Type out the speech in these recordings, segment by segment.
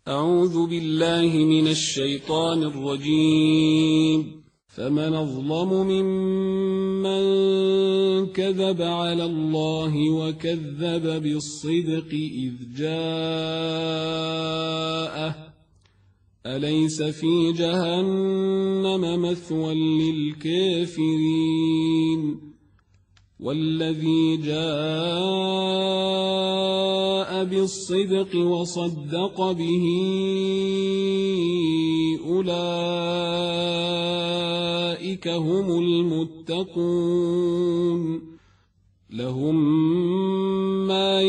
أعوذ بالله من الشيطان الرجيم. فمن أظلم ممن كذب على الله وكذب بالصدق إذ جاءه أليس في جهنم مثوى للكافرين والذي جاء بالصدق وصدق به أولئك هم المتقون لهم ما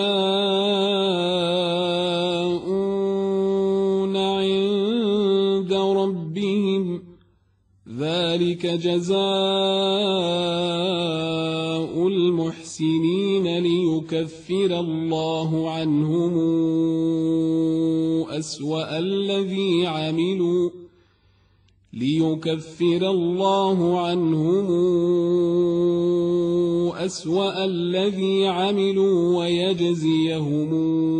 يشاءون عند ربهم ذلك جزاء المحسنين ليكفر الله عنهم أسوأ الذي عملوا ويجزيهم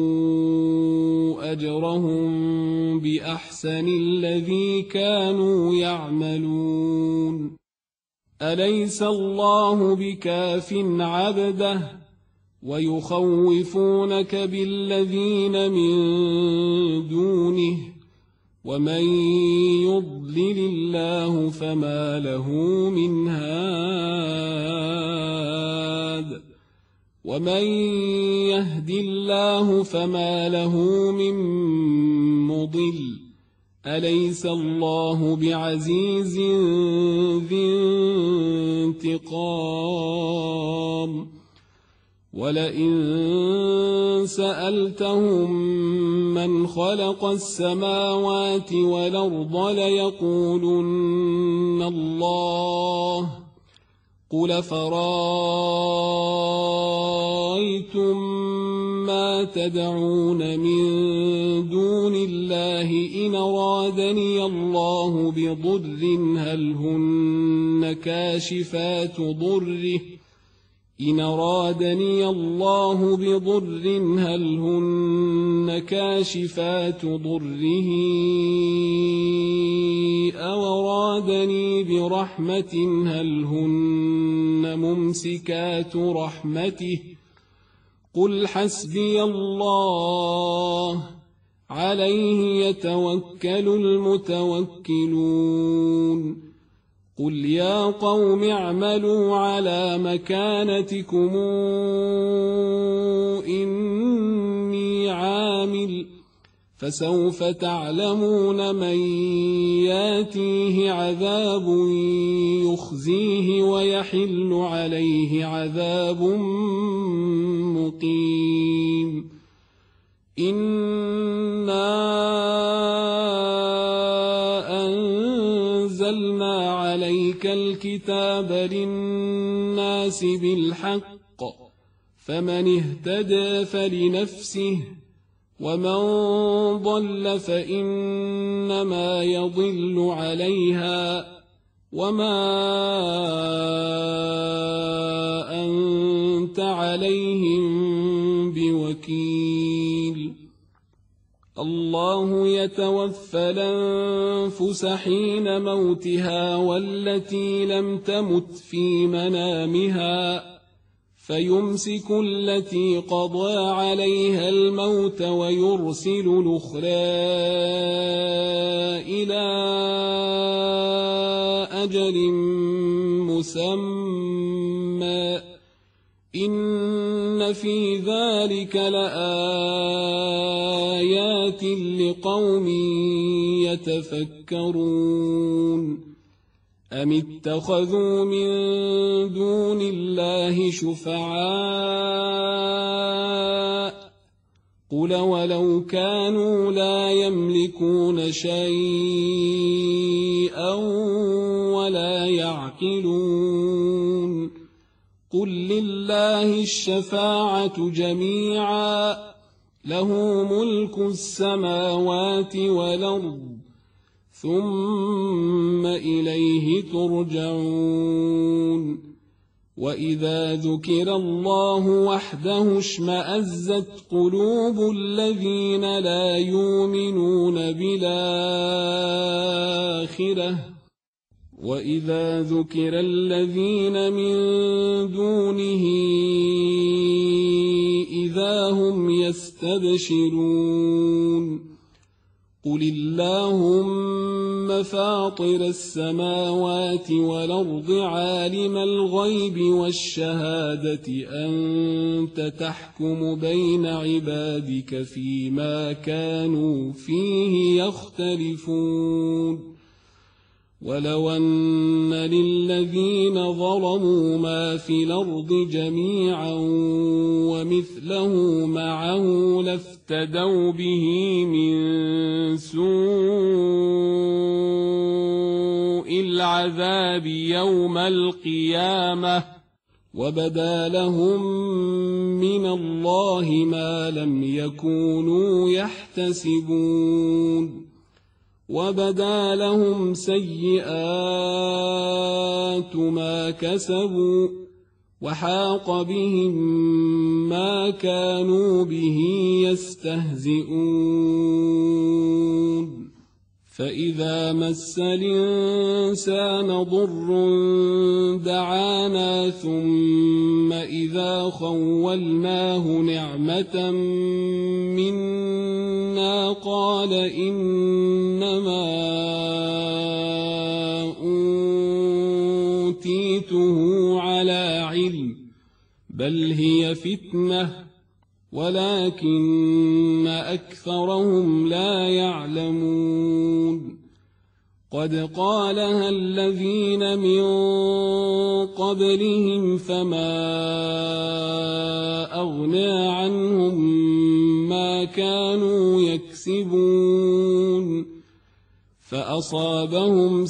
أجرهم بأحسن الذي كانوا يعملون. أليس الله بكاف عبده ويخوفونك بالذين من دونه ومن يضلل الله فما له من هاد ومن يهد الله فما له من مضل. أليس الله بعزيز ذي انتقام. ولئن سألتهم من خلق السماوات والأرض ليقولن الله قل فرأيتم ما تدعون من دون الله إن أرادني الله بضر هل هن كاشفات ضره أو أرادني برحمة هل هن ممسكات رحمته قل حسبي الله عليه يتوكل المتوكلون. قل يا قوم اعملوا على مكانتكم إني عامل فسوف تعلمون من ياتيه عذاب يخزيه ويحل عليه عذاب مقيم. إنا أنزلنا عليك الكتاب للناس بالحق فمن اهتدى فلنفسه ومن ضل فإنما يضل عليها وما أنت عليهم بوكيل. الله يتوفى الأنفس حين موتها والتي لم تمت في منامها فيمسك التي قضى عليها الموت ويرسل الأخرى إلى أجل مسمى إن في ذلك لآيات لقوم يتفكرون. أم اتخذوا من دون الله شفعاء قل ولو كانوا لا يملكون شيئا ولا يعقلون. قل لله الشفاعة جميعا له ملك السماوات والأرض ثم إليه ترجعون. وإذا ذكر الله وحده اشمأزت قلوب الذين لا يؤمنون بالآخرة وإذا ذكر الذين من دونه إذا هم يستبشرون قل اللهم فاطر السماوات والأرض عالم الغيب والشهادة أنت تحكم بين عبادك فيما كانوا فيه يختلفون ولو أن للذين ظلموا ما في الأرض جميعا ومثله معه لافتدوا به من سوء العذاب يوم القيامة وبدا لهم من الله ما لم يكونوا يحتسبون وبدا لهم سيئات ما كسبوا وحاق بهم ما كانوا به يستهزئون فإذا مس الإنسان ضر دعانا ثم إذا خولناه نعمة منا قال إنما أوتيته على علم بل هي فتنة ولكن أكثرهم لا يعلمون قد قالها الذين من قبلهم فما أغنى عنهم ما كانوا يكسبون فأصابهم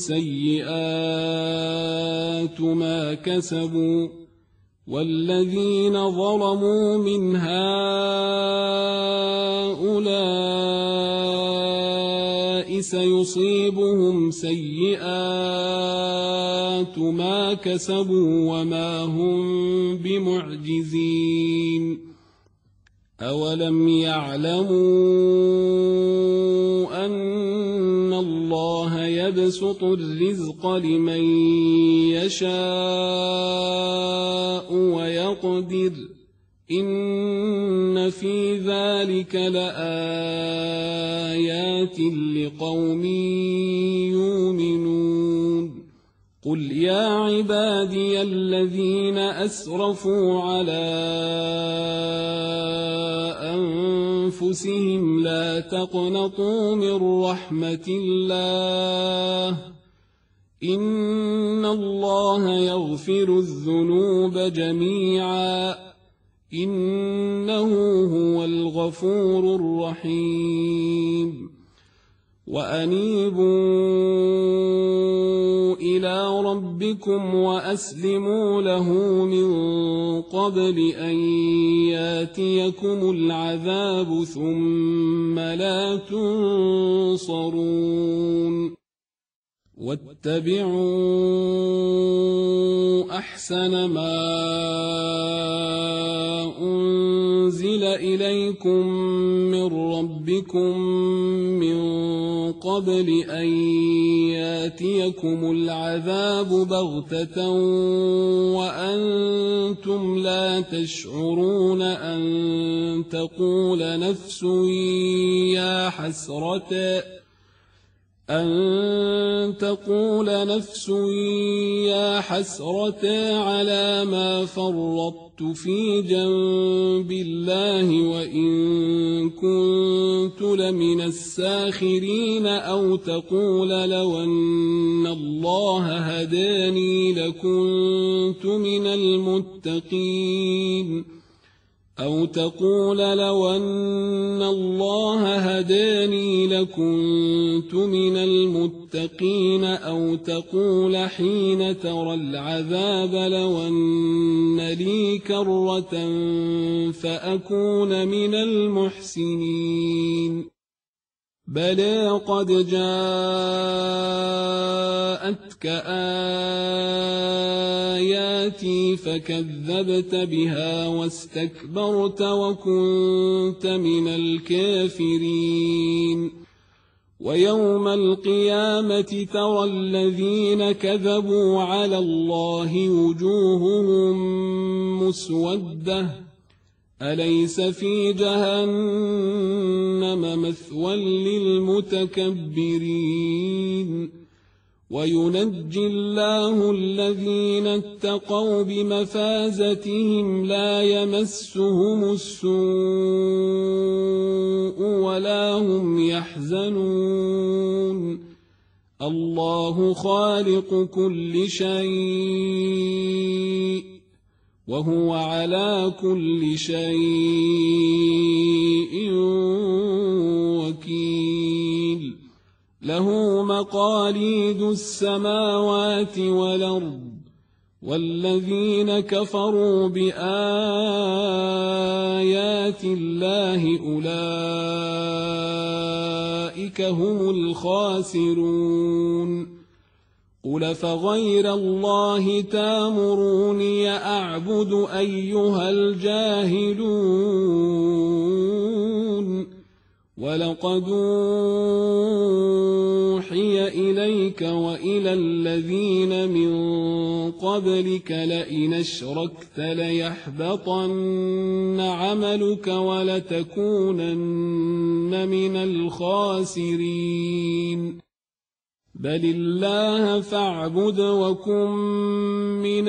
سيئات ما كسبوا والذين ظلموا من هؤلاء سيصيبهم سيئات ما كسبوا وما هم بمعجزين أولم يعلموا أن الله يبسط الرزق لمن يشاء ويقدر إن في ذلك لآيات لقوم يؤمنون قل يا عبادي الذين أسرفوا على أنفسهم لا تقنطوا من رحمة الله إن الله يغفر الذنوب جميعا إنه هو الغفور الرحيم وأنيبوا إلى ربكم وأسلموا له من قبل أن ياتيكم العذاب ثم لا تنصرون واتبعوا أحسن ما أنزل إليكم من ربكم من قبل أن ياتيكم العذاب بغتة وأنتم لا تشعرون أن تقول نفس يا حسرة على ما فرطت في جنب الله وإن كنت لمن الساخرين أو تقول لو أن الله هداني لكنت من المتقين أو تقول لو أن الله هداني لكنت من المتقين أو تقول حين ترى العذاب لو أن لي كرة فأكون من المحسنين بلى قد جاءتك آياتي فكذبت بها واستكبرت وكنت من الكافرين ويوم القيامة ترى الذين كذبوا على الله وجوههم مسودة أليس في جهنم مثوى للمتكبرين وينجي الله الذين اتقوا بمفازتهم لا يمسهم السوء ولا هم يحزنون الله خالق كل شيء وهو على كل شيء وكيل له مقاليد السماوات والأرض والذين كفروا بآيات الله أولئك هم الخاسرون قل فغير الله تامروني أعبد أيها الجاهلون ولقد أوحي إليك وإلى الذين من قبلك لئن أشركت ليحبطن عملك ولتكونن من الخاسرين بل الله فاعبد وكن من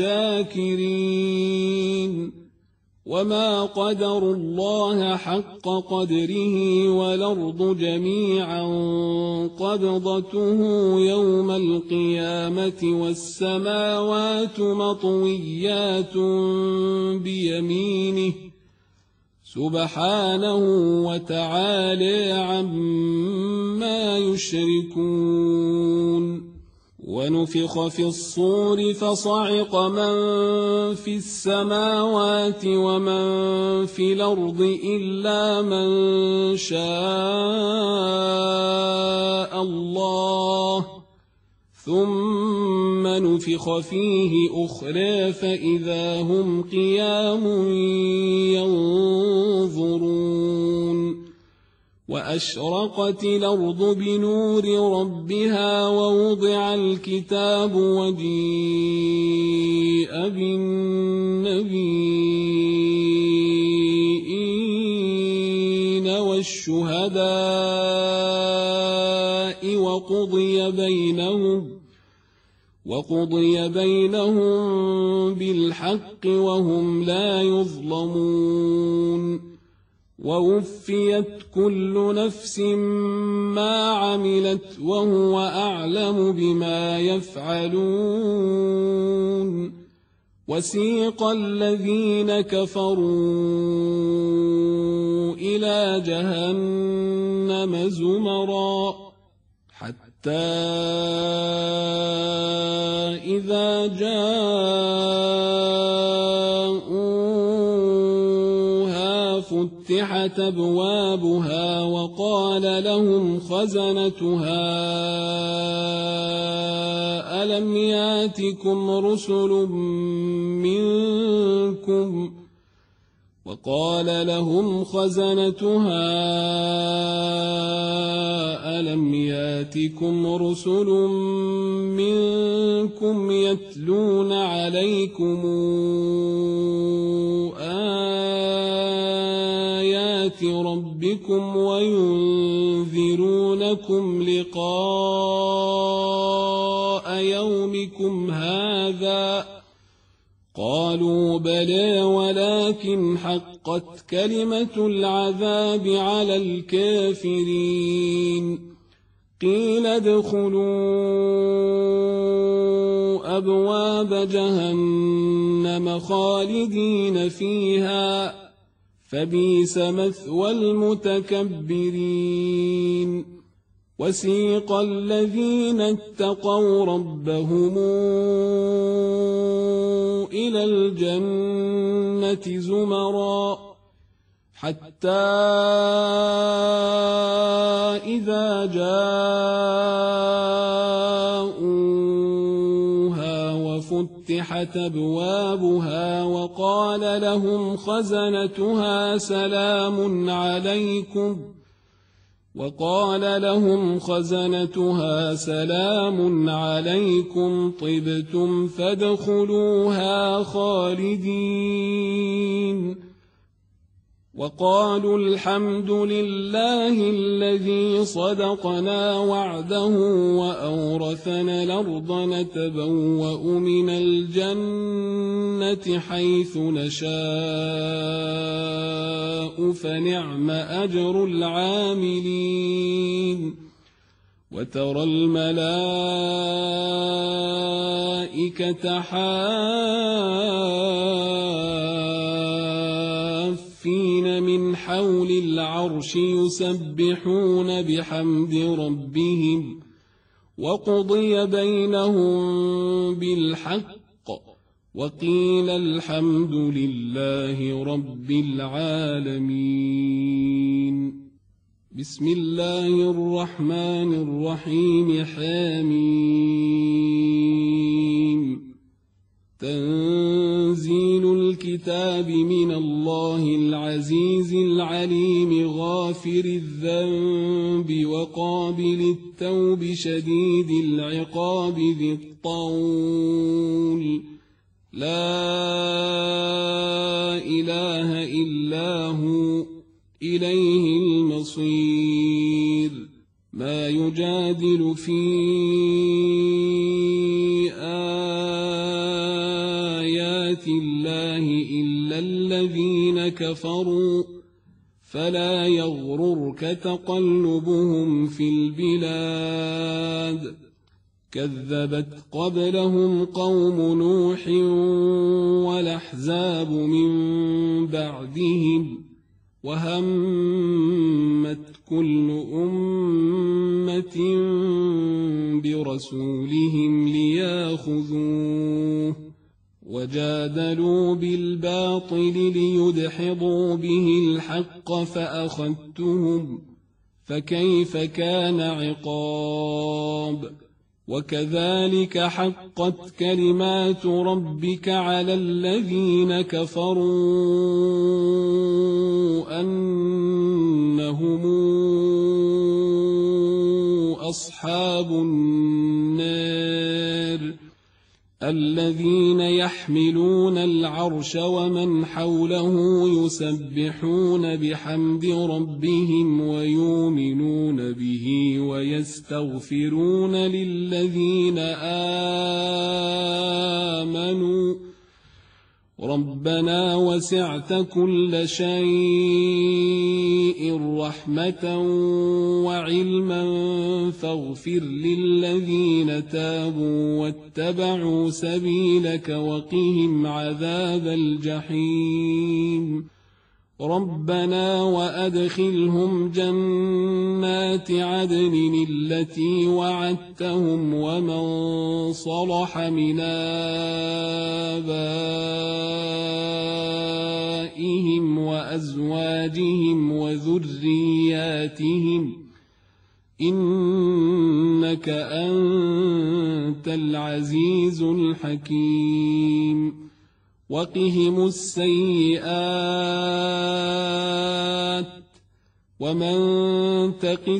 الشاكرين وما قدروا الله حق قدره والأرض جميعا قبضته يوم القيامة والسماوات مطويات بيمينه سبحانه وتعالى عما يشركون ونفخ في الصور فصعق من في السماوات ومن في الأرض إلا من شاء الله ثم نفخ فيه أخرى فإذا هم قيام ينظرون وأشرقت الأرض بنور ربها ووضع الكتاب وجيء بالنبيين والشهداء وقضي بينهم بالحق وهم لا يظلمون ووفيت كل نفس ما عملت وهو أعلم بما يفعلون وسيق الذين كفروا إلى جهنم زمرا حتى إذا جاءوها فتحت أبوابها وقال لهم خزنتها ألم ياتكم رسل منكم يتلون عليكم آيات ربكم وينذرونكم لقاء يومكم هذا قالوا بلى ولكن حقت كلمة العذاب على الكافرين قيل ادخلوا أبواب جهنم خالدين فيها فبئس مثوى المتكبرين وسيق الذين اتقوا ربهم إلى الجنة زمرا حتى إذا جاءوها وفتحت أبوابها وقال لهم خزنتها سلام عليكم طبتم فادخلوها خالدين وقالوا الحمد لله الذي صدقنا وعده وأورثنا الأرض نتبوأ من الجنة حيث نشاء فنعم أجر العاملين وترى الملائكة حافين من حول العرش يسبحون بحمد ربهم وقضي بينهم بالحق وقيل الحمد لله رب العالمين. بسم الله الرحمن الرحيم. حميم. تنزيل الكتاب من الله العزيز العليم غافر الذنب وقابل التوب شديد العقاب ذي الطول لا إله إلا هو إليه المصير. ما يجادل في آيات الله إلا الذين كفروا فلا يغررك تقلبهم في البلاد. كذبت قبلهم قوم نوح والأحزاب من بعدهم وهمت كل أمة برسولهم لياخذوه وجادلوا بالباطل ليدحضوا به الحق فأخذتهم فكيف كان عقاب. وكذلك حقت كلمات ربك على الذين كفروا أنهم أصحاب النار الذين يحملون العرش ومن حوله يسبحون بحمد ربهم ويؤمنون به ويستغفرون للذين آمنوا ربنا وسعت كل شيء رحمة وعلما فاغفر للذين تابوا واتبعوا سبيلك وقهم عذاب الجحيم. ربنا وأدخلهم جنات عدن التي وعدتهم ومن صلح من آبائهم وأزواجهم وذرياتهم إنك أنت العزيز الحكيم. وقهم السيئات ومن تق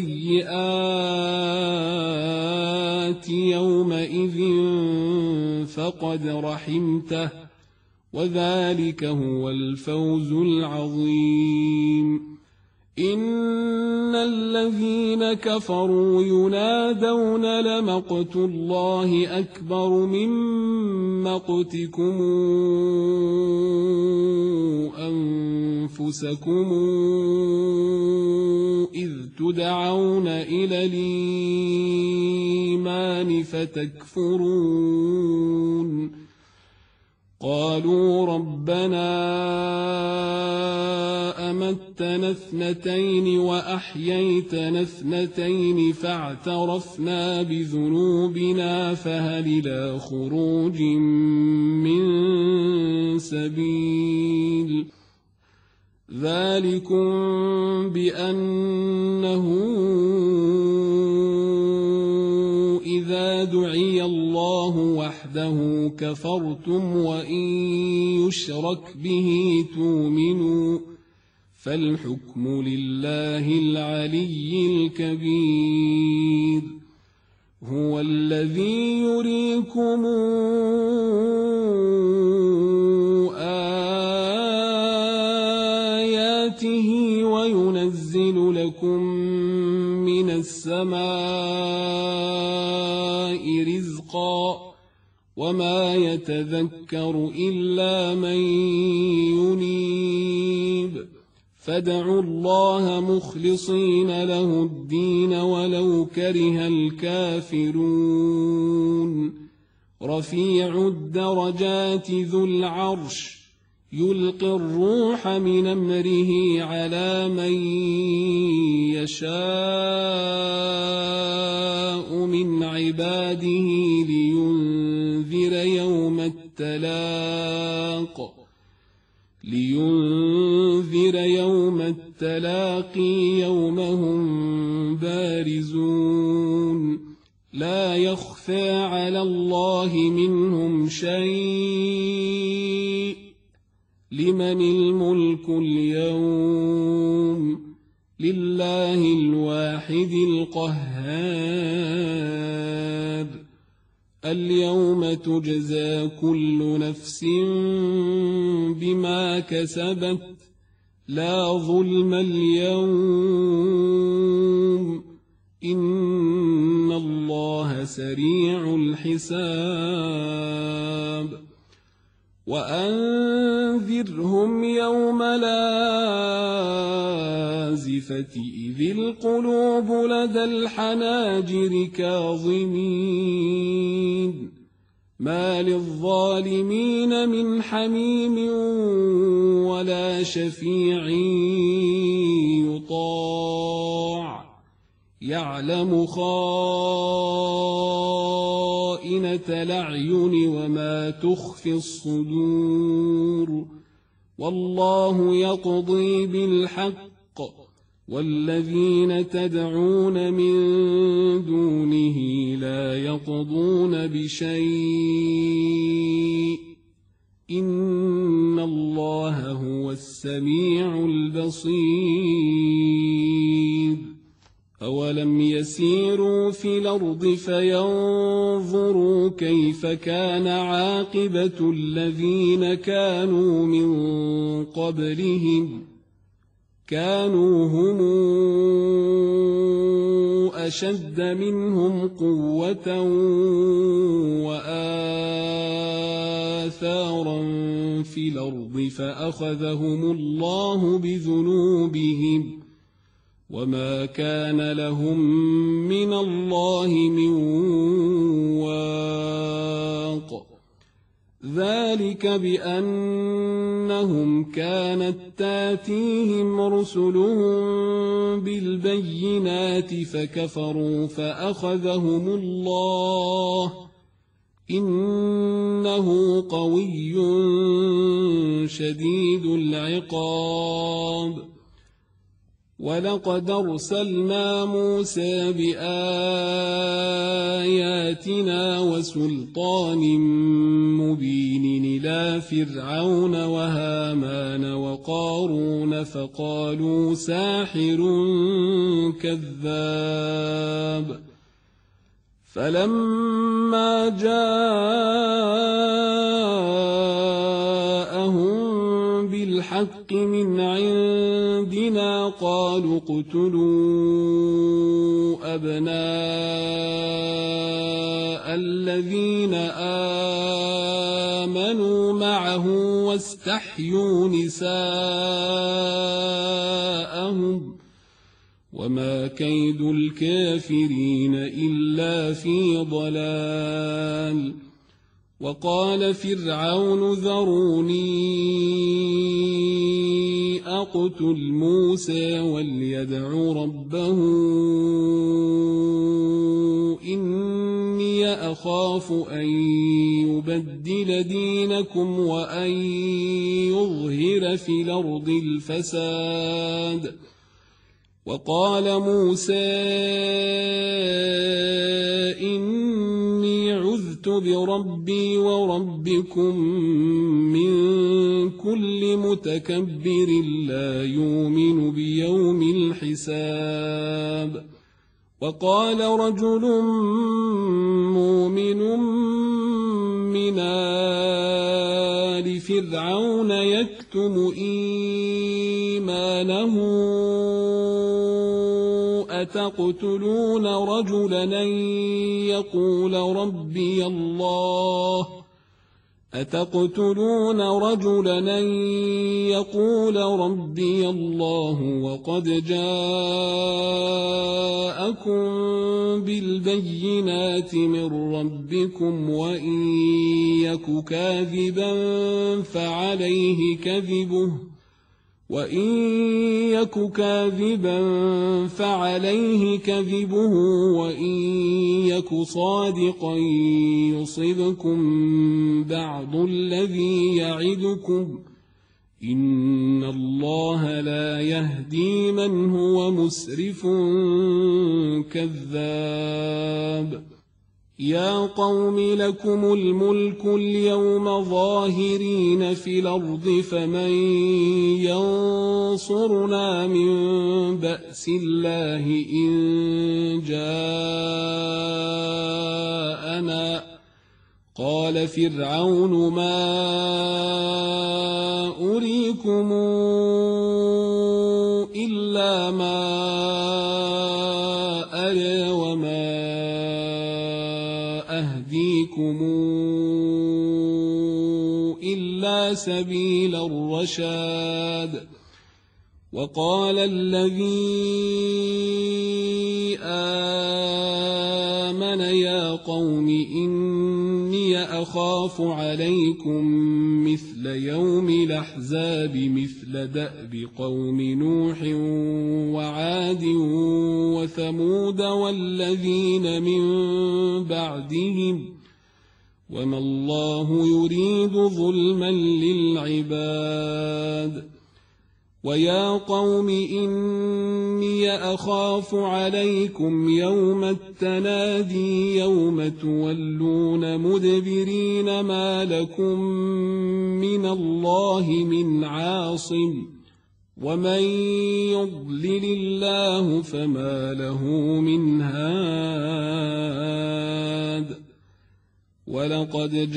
السيئات يومئذ فقد رحمته وذلك هو الفوز العظيم. إن الذين كفروا ينادون لمقت الله أكبر من مقتكم أنفسكم إذ تدعون إلى الإيمان فتكفرون. قالوا ربنا أمتنا اثنتين وأحييتنا اثنتين فاعترفنا بذنوبنا فهل إلى خروج من سبيل. ذلكم بأنه وحده كفرتم وإن يشرك به تؤمنوا فالحكم لله العلي الكبير هو الذي يريكم آياته وينزل لكم من السماء رزقا وما يتذكر إلا من ينيب فادعوا الله مخلصين له الدين ولو كره الكافرون رفيع الدرجات ذو العرش يلقي الروح من أمره على من يشاء من عباده لينذر يوم التلاقي يوم هم بارزون لا يخفى على الله منهم شيء لمن الملك اليوم لله الواحد القهار اليوم تجزى كل نفس بما كسبت لا ظلم اليوم إن الله سريع الحساب وأنذرهم يوم الآزفة إذ القلوب لدى الحناجر كاظمين ما للظالمين من حميم ولا شفيع يطاع يعلم خائنة الأعين وما تخفي الصدور والله يقضي بالحق والذين تدعون من دونه لا يقضون بشيء إن الله هو السميع البصير أولم يسيروا في الأرض فينظروا كيف كان عاقبة الذين كانوا من قبلهم كانوا هم أشد منهم قوة وآثارا في الأرض فأخذهم الله بذنوبهم وما كان لهم من الله من واق ذلك بأنهم كانت تاتيهم رسلهم بالبينات فكفروا فأخذهم الله إنه قوي شديد العقاب ولقد أرسلنا موسى بآياتنا وسلطان مبين إلى فرعون وهامان وقارون فقالوا ساحر كذاب فلما جاءهم بالحق من عندنا قالوا اقتلوا أبناء الذين آمنوا معه واستحيوا نساءهم وما كيد الكافرين إلا في ضلال وقال فرعون ذروني أقتل موسى وليدع ربه إني أخاف أن يبدل دينكم وأن يظهر في الأرض الفساد وقال موسى إني عذت آمنت بربي وربكم من كل متكبر لا يؤمن بيوم الحساب. وقال رجل مؤمن من آل فرعون يكتم إيمانه أتقتلون رجلا أن يقول ربي الله وقد جاءكم بالبينات من ربكم وإن يك كاذبا فعليه كذبه وإن يك صادقا يصبكم بعض الذي يعدكم إن الله لا يهدي من هو مسرف كذاب. يا قوم لكم الملك اليوم ظاهرين في الأرض فمن ينصرنا من بأس الله إن جاءنا. قال فرعون ما أريكم إلا ما أرى وما أهديكم إلا سبيل الرشاد. وقال الذي آمن يا قوم إني أخاف عليكم مثل يوم الأحزاب مثل دأب قوم نوح وعاد وثمود والذين من بعدهم وما الله يريد ظلما للعباد. ويا قوم إني أخاف عليكم يوم التنادي يوم تولون مدبرين ما لكم من الله من عاصم ومن يضلل الله فما له من هاد. ولقد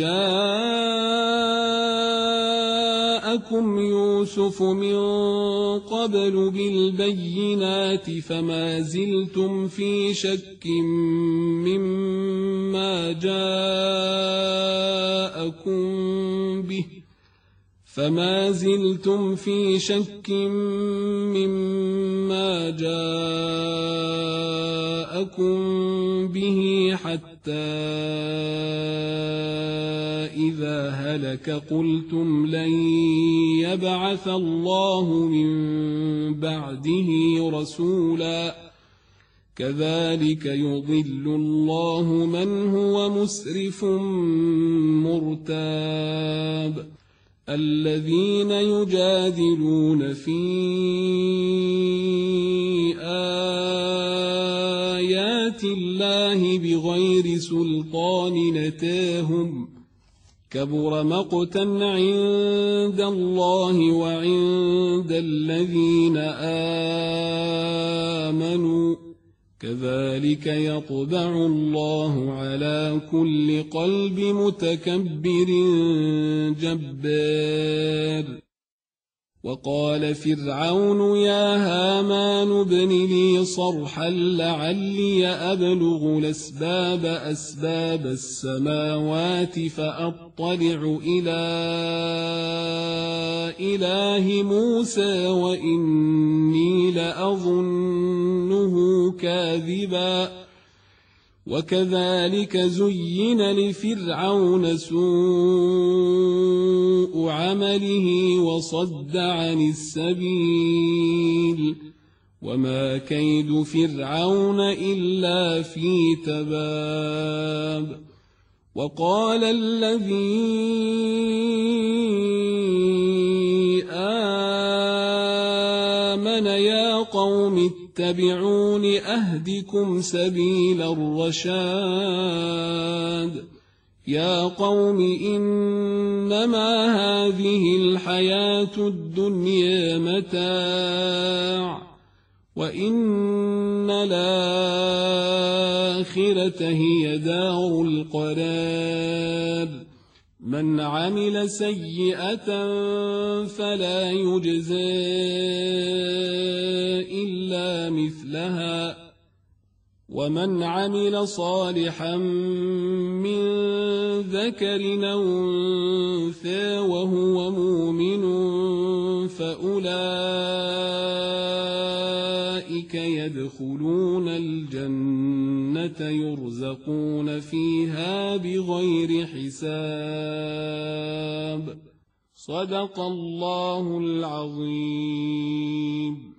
جاءكم يوسف من قبل بالبينات فما زلتم في شك مما جاءكم به حتى إذا هلك قلتم لن يبعث الله من بعده رسولا كذلك يضل الله من هو مسرف مرتاب. الذين يجادلون في آيات الله بغير سلطان أتاهم كبر مقتا عند الله وعند الذين آمنوا كذلك يطبع الله على كل قلب متكبر جبار. وقال فرعون يا هامان ابن لي صرحا لعلي أبلغ أسباب السماوات فأطلع إلى إله موسى وإني لأظنه كاذبا. وكذلك زين لفرعون سوء عمله وصد عن السبيل وما كيد فرعون إلا في تباب. وقال الذي آمن يا قوم اتبعون أهدكم سبيل الرشاد يا قوم إنما هذه الحياة الدنيا متاع وإن الآخرة هي دار القرار من عمل سيئة فلا يجزى إلا مثلها ومن عمل صالحا من ذكر أو أنثى وهو مؤمن فأولئك يدخلون الجنة يرزقون فيها بغير حساب صدق الله العظيم.